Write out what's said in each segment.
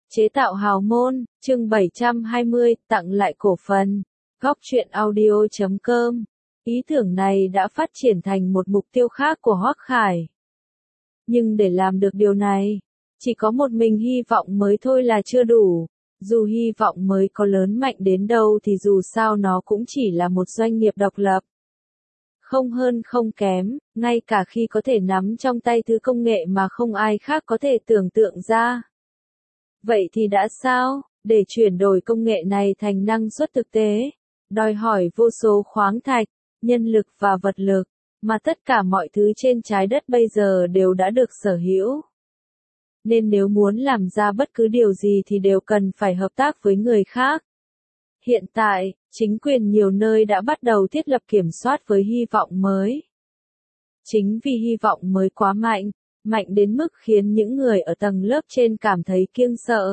Chế tạo hào môn, chương 720, tặng lại cổ phần. Góc truyện audio.com. Ý tưởng này đã phát triển thành một mục tiêu khác của Hoắc Khải. Nhưng để làm được điều này, chỉ có một mình hy vọng mới thôi là chưa đủ. Dù hy vọng mới có lớn mạnh đến đâu thì dù sao nó cũng chỉ là một doanh nghiệp độc lập. Không hơn không kém, ngay cả khi có thể nắm trong tay thứ công nghệ mà không ai khác có thể tưởng tượng ra. Vậy thì đã sao? Để chuyển đổi công nghệ này thành năng suất thực tế, đòi hỏi vô số khoáng thạch, nhân lực và vật lực, mà tất cả mọi thứ trên trái đất bây giờ đều đã được sở hữu. Nên nếu muốn làm ra bất cứ điều gì thì đều cần phải hợp tác với người khác. Hiện tại, chính quyền nhiều nơi đã bắt đầu thiết lập kiểm soát với hy vọng mới. Chính vì hy vọng mới quá mạnh, mạnh đến mức khiến những người ở tầng lớp trên cảm thấy kiêng sợ.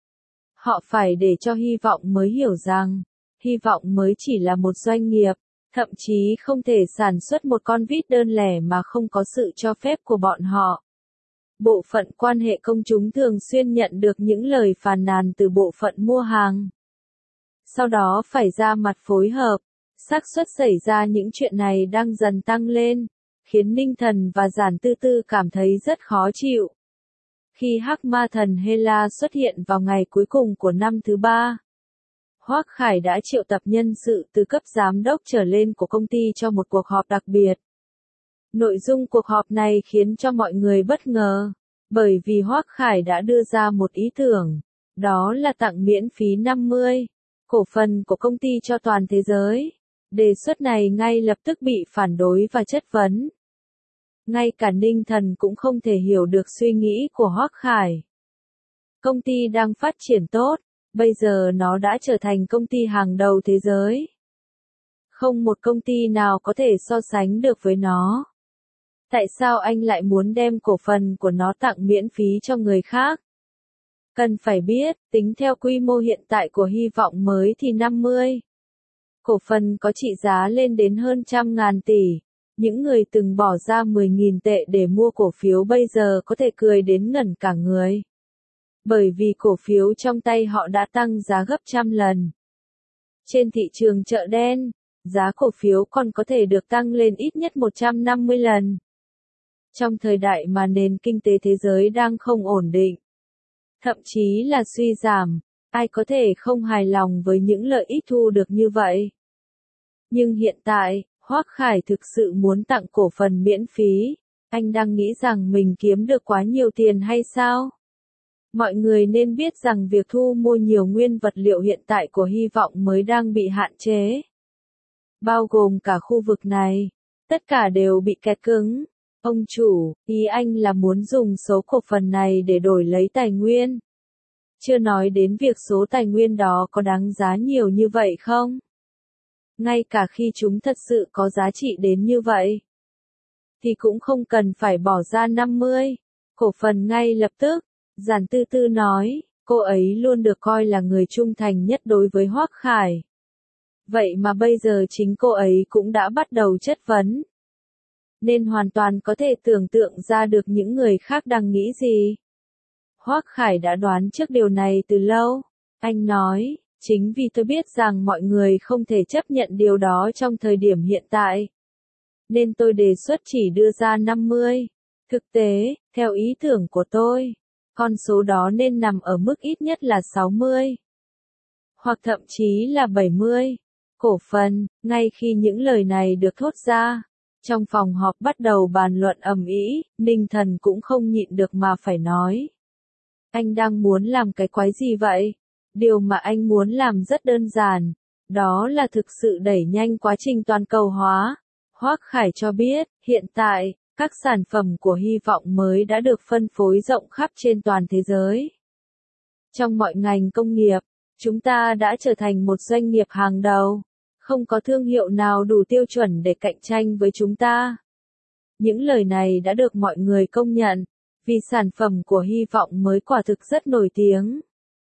Họ phải để cho hy vọng mới hiểu rằng, hy vọng mới chỉ là một doanh nghiệp, thậm chí không thể sản xuất một con vít đơn lẻ mà không có sự cho phép của bọn họ. Bộ phận quan hệ công chúng thường xuyên nhận được những lời phàn nàn từ bộ phận mua hàng. Sau đó phải ra mặt phối hợp, xác suất xảy ra những chuyện này đang dần tăng lên, khiến Ninh Thần và Giản Tư Tư cảm thấy rất khó chịu. Khi Hắc Ma Thần Hela xuất hiện vào ngày cuối cùng của năm thứ 3, Hoắc Khải đã triệu tập nhân sự từ cấp giám đốc trở lên của công ty cho một cuộc họp đặc biệt. Nội dung cuộc họp này khiến cho mọi người bất ngờ, bởi vì Hoắc Khải đã đưa ra một ý tưởng, đó là tặng miễn phí 50 cổ phần của công ty cho toàn thế giới. Đề xuất này ngay lập tức bị phản đối và chất vấn. Ngay cả Ninh Thần cũng không thể hiểu được suy nghĩ của Hoắc Khải. Công ty đang phát triển tốt, bây giờ nó đã trở thành công ty hàng đầu thế giới. Không một công ty nào có thể so sánh được với nó. Tại sao anh lại muốn đem cổ phần của nó tặng miễn phí cho người khác? Cần phải biết, tính theo quy mô hiện tại của hy vọng mới thì 50 cổ phần có trị giá lên đến hơn 100.000 tỷ. Những người từng bỏ ra 10.000 tệ để mua cổ phiếu bây giờ có thể cười đến ngẩn cả người. Bởi vì cổ phiếu trong tay họ đã tăng giá gấp 100 lần. Trên thị trường chợ đen, giá cổ phiếu còn có thể được tăng lên ít nhất 150 lần. Trong thời đại mà nền kinh tế thế giới đang không ổn định, thậm chí là suy giảm, ai có thể không hài lòng với những lợi ích thu được như vậy. Nhưng hiện tại, Hoắc Khải thực sự muốn tặng cổ phần miễn phí. Anh đang nghĩ rằng mình kiếm được quá nhiều tiền hay sao? Mọi người nên biết rằng việc thu mua nhiều nguyên vật liệu hiện tại của hy vọng mới đang bị hạn chế. Bao gồm cả khu vực này. Tất cả đều bị kẹt cứng. Ông chủ, ý anh là muốn dùng số cổ phần này để đổi lấy tài nguyên. Chưa nói đến việc số tài nguyên đó có đáng giá nhiều như vậy không? Ngay cả khi chúng thật sự có giá trị đến như vậy, thì cũng không cần phải bỏ ra 50 cổ phần ngay lập tức. Giản Tư Tư nói, cô ấy luôn được coi là người trung thành nhất đối với Hoắc Khải. Vậy mà bây giờ chính cô ấy cũng đã bắt đầu chất vấn. Nên hoàn toàn có thể tưởng tượng ra được những người khác đang nghĩ gì. Hoắc Khải đã đoán trước điều này từ lâu. Anh nói, chính vì tôi biết rằng mọi người không thể chấp nhận điều đó trong thời điểm hiện tại, nên tôi đề xuất chỉ đưa ra 50. Thực tế, theo ý tưởng của tôi, con số đó nên nằm ở mức ít nhất là 60. Hoặc thậm chí là 70 cổ phần. Ngay khi những lời này được thốt ra, trong phòng họp bắt đầu bàn luận ầm ĩ. Ninh Thần cũng không nhịn được mà phải nói. Anh đang muốn làm cái quái gì vậy? Điều mà anh muốn làm rất đơn giản, đó là thực sự đẩy nhanh quá trình toàn cầu hóa. Hoắc Khải cho biết, hiện tại, các sản phẩm của hy vọng mới đã được phân phối rộng khắp trên toàn thế giới. Trong mọi ngành công nghiệp, chúng ta đã trở thành một doanh nghiệp hàng đầu. Không có thương hiệu nào đủ tiêu chuẩn để cạnh tranh với chúng ta. Những lời này đã được mọi người công nhận, vì sản phẩm của hy vọng mới quả thực rất nổi tiếng.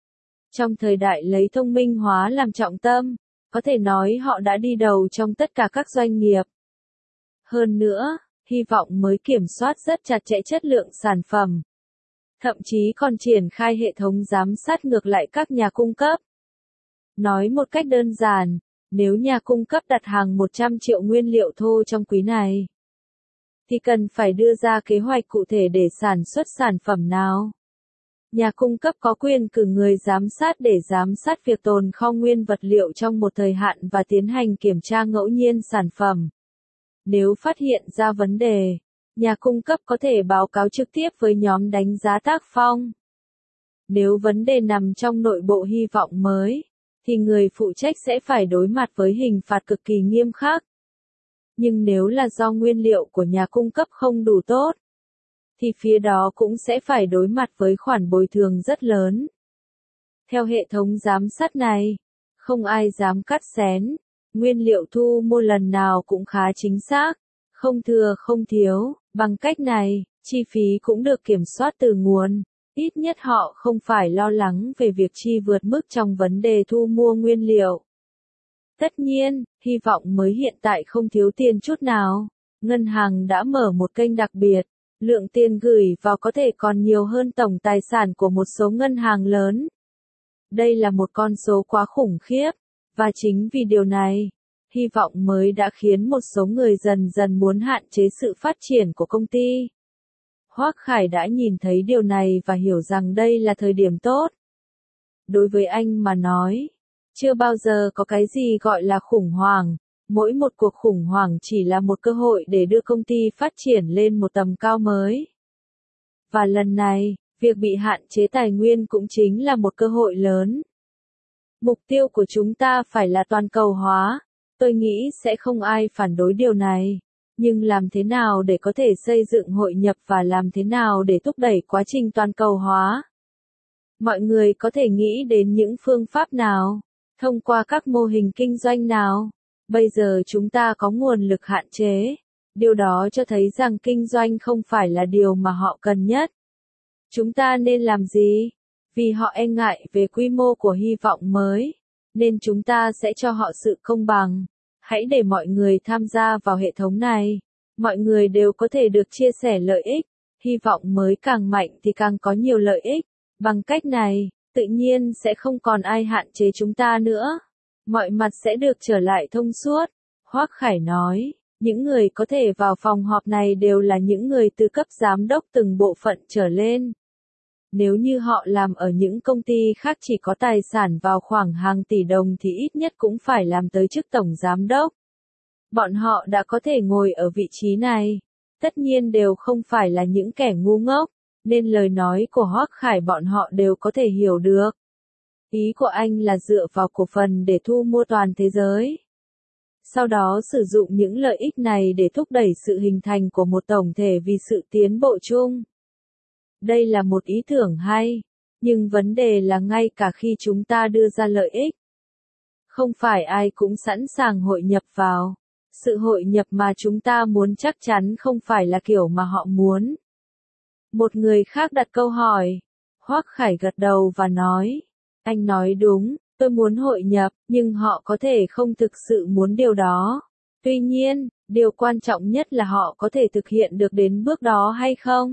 Trong thời đại lấy thông minh hóa làm trọng tâm, có thể nói họ đã đi đầu trong tất cả các doanh nghiệp. Hơn nữa, hy vọng mới kiểm soát rất chặt chẽ chất lượng sản phẩm. thậm chí còn triển khai hệ thống giám sát ngược lại các nhà cung cấp. Nói một cách đơn giản, nếu nhà cung cấp đặt hàng 100 triệu nguyên liệu thô trong quý này, thì cần phải đưa ra kế hoạch cụ thể để sản xuất sản phẩm nào. Nhà cung cấp có quyền cử người giám sát để giám sát việc tồn kho nguyên vật liệu trong một thời hạn và tiến hành kiểm tra ngẫu nhiên sản phẩm. Nếu phát hiện ra vấn đề, nhà cung cấp có thể báo cáo trực tiếp với nhóm đánh giá tác phong. Nếu vấn đề nằm trong nội bộ hy vọng mới, thì người phụ trách sẽ phải đối mặt với hình phạt cực kỳ nghiêm khắc. Nhưng nếu là do nguyên liệu của nhà cung cấp không đủ tốt, thì phía đó cũng sẽ phải đối mặt với khoản bồi thường rất lớn. Theo hệ thống giám sát này, không ai dám cắt xén, nguyên liệu thu mua lần nào cũng khá chính xác, không thừa không thiếu, bằng cách này, chi phí cũng được kiểm soát từ nguồn, ít nhất họ không phải lo lắng về việc chi vượt mức trong vấn đề thu mua nguyên liệu. Tất nhiên, hy vọng mới hiện tại không thiếu tiền chút nào, ngân hàng đã mở một kênh đặc biệt. Lượng tiền gửi vào có thể còn nhiều hơn tổng tài sản của một số ngân hàng lớn. Đây là một con số quá khủng khiếp, và chính vì điều này, hy vọng mới đã khiến một số người dần dần muốn hạn chế sự phát triển của công ty. Hoắc Khải đã nhìn thấy điều này và hiểu rằng đây là thời điểm tốt. Đối với anh mà nói, chưa bao giờ có cái gì gọi là khủng hoảng. Mỗi một cuộc khủng hoảng chỉ là một cơ hội để đưa công ty phát triển lên một tầm cao mới. Và lần này, việc bị hạn chế tài nguyên cũng chính là một cơ hội lớn. Mục tiêu của chúng ta phải là toàn cầu hóa. Tôi nghĩ sẽ không ai phản đối điều này. Nhưng làm thế nào để có thể xây dựng hội nhập và làm thế nào để thúc đẩy quá trình toàn cầu hóa? Mọi người có thể nghĩ đến những phương pháp nào? Thông qua các mô hình kinh doanh nào? Bây giờ chúng ta có nguồn lực hạn chế. Điều đó cho thấy rằng kinh doanh không phải là điều mà họ cần nhất. Chúng ta nên làm gì? Vì họ e ngại về quy mô của hy vọng mới, nên chúng ta sẽ cho họ sự công bằng. Hãy để mọi người tham gia vào hệ thống này. Mọi người đều có thể được chia sẻ lợi ích. Hy vọng mới càng mạnh thì càng có nhiều lợi ích. Bằng cách này, tự nhiên sẽ không còn ai hạn chế chúng ta nữa. Mọi mặt sẽ được trở lại thông suốt. Hoắc Khải nói, những người có thể vào phòng họp này đều là những người từ cấp giám đốc từng bộ phận trở lên. Nếu như họ làm ở những công ty khác chỉ có tài sản vào khoảng hàng tỷ đồng thì ít nhất cũng phải làm tới chức tổng giám đốc. Bọn họ đã có thể ngồi ở vị trí này. Tất nhiên đều không phải là những kẻ ngu ngốc, nên lời nói của Hoắc Khải bọn họ đều có thể hiểu được. Ý của anh là dựa vào cổ phần để thu mua toàn thế giới. Sau đó sử dụng những lợi ích này để thúc đẩy sự hình thành của một tổng thể vì sự tiến bộ chung. Đây là một ý tưởng hay, nhưng vấn đề là ngay cả khi chúng ta đưa ra lợi ích, không phải ai cũng sẵn sàng hội nhập vào. Sự hội nhập mà chúng ta muốn chắc chắn không phải là kiểu mà họ muốn. Một người khác đặt câu hỏi. Hoắc Khải gật đầu và nói. Anh nói đúng, tôi muốn hội nhập, nhưng họ có thể không thực sự muốn điều đó. Tuy nhiên, điều quan trọng nhất là họ có thể thực hiện được đến bước đó hay không?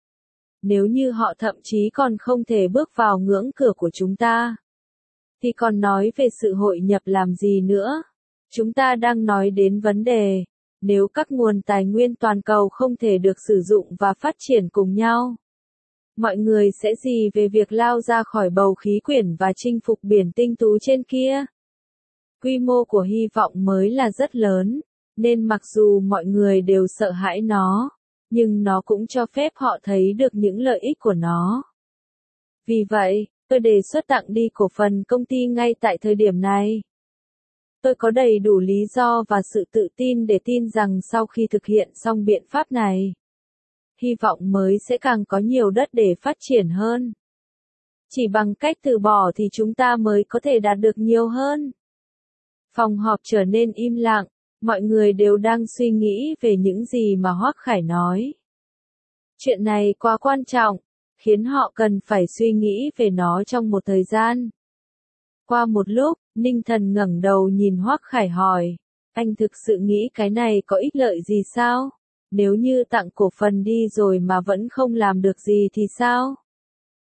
Nếu như họ thậm chí còn không thể bước vào ngưỡng cửa của chúng ta, thì còn nói về sự hội nhập làm gì nữa? Chúng ta đang nói đến vấn đề, nếu các nguồn tài nguyên toàn cầu không thể được sử dụng và phát triển cùng nhau, mọi người sẽ gì về việc lao ra khỏi bầu khí quyển và chinh phục biển tinh tú trên kia? Quy mô của hy vọng mới là rất lớn, nên mặc dù mọi người đều sợ hãi nó, nhưng nó cũng cho phép họ thấy được những lợi ích của nó. Vì vậy, tôi đề xuất tặng đi cổ phần công ty ngay tại thời điểm này. Tôi có đầy đủ lý do và sự tự tin để tin rằng sau khi thực hiện xong biện pháp này, hy vọng mới sẽ càng có nhiều đất để phát triển hơn. Chỉ bằng cách từ bỏ thì chúng ta mới có thể đạt được nhiều hơn. Phòng họp trở nên im lặng, mọi người đều đang suy nghĩ về những gì mà Hoắc Khải nói. Chuyện này quá quan trọng, khiến họ cần phải suy nghĩ về nó trong một thời gian. Qua một lúc, Ninh Thần ngẩng đầu nhìn Hoắc Khải hỏi, anh thực sự nghĩ cái này có ích lợi gì sao? Nếu như tặng cổ phần đi rồi mà vẫn không làm được gì thì sao?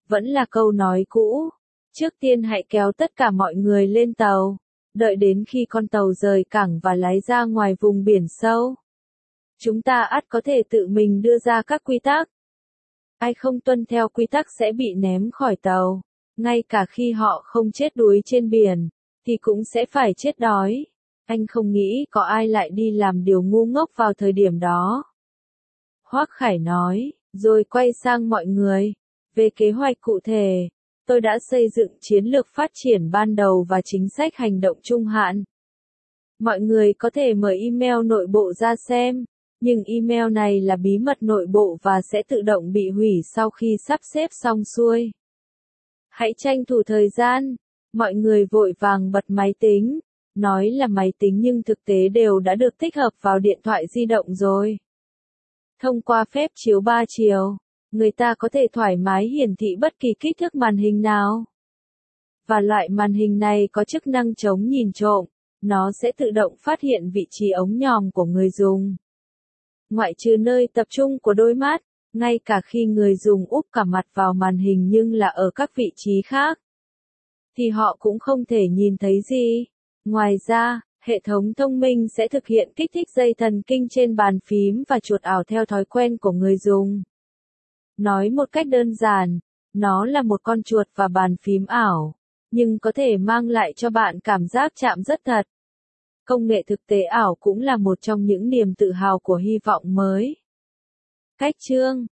Vẫn là câu nói cũ, trước tiên hãy kéo tất cả mọi người lên tàu, đợi đến khi con tàu rời cảng và lái ra ngoài vùng biển sâu. Chúng ta ắt có thể tự mình đưa ra các quy tắc. Ai không tuân theo quy tắc sẽ bị ném khỏi tàu, ngay cả khi họ không chết đuối trên biển, thì cũng sẽ phải chết đói. Anh không nghĩ có ai lại đi làm điều ngu ngốc vào thời điểm đó. Hoắc Khải nói, rồi quay sang mọi người. Về kế hoạch cụ thể, tôi đã xây dựng chiến lược phát triển ban đầu và chính sách hành động trung hạn. Mọi người có thể mở email nội bộ ra xem, nhưng email này là bí mật nội bộ và sẽ tự động bị hủy sau khi sắp xếp xong xuôi. Hãy tranh thủ thời gian. Mọi người vội vàng bật máy tính, nói là máy tính nhưng thực tế đều đã được tích hợp vào điện thoại di động rồi. Thông qua phép chiếu 3 chiều, người ta có thể thoải mái hiển thị bất kỳ kích thước màn hình nào. Và loại màn hình này có chức năng chống nhìn trộm, nó sẽ tự động phát hiện vị trí ống nhòm của người dùng. Ngoại trừ nơi tập trung của đôi mắt, ngay cả khi người dùng úp cả mặt vào màn hình nhưng là ở các vị trí khác, thì họ cũng không thể nhìn thấy gì. Ngoài ra, hệ thống thông minh sẽ thực hiện kích thích dây thần kinh trên bàn phím và chuột ảo theo thói quen của người dùng. Nói một cách đơn giản, nó là một con chuột và bàn phím ảo, nhưng có thể mang lại cho bạn cảm giác chạm rất thật. Công nghệ thực tế ảo cũng là một trong những niềm tự hào của hy vọng mới. Cách chương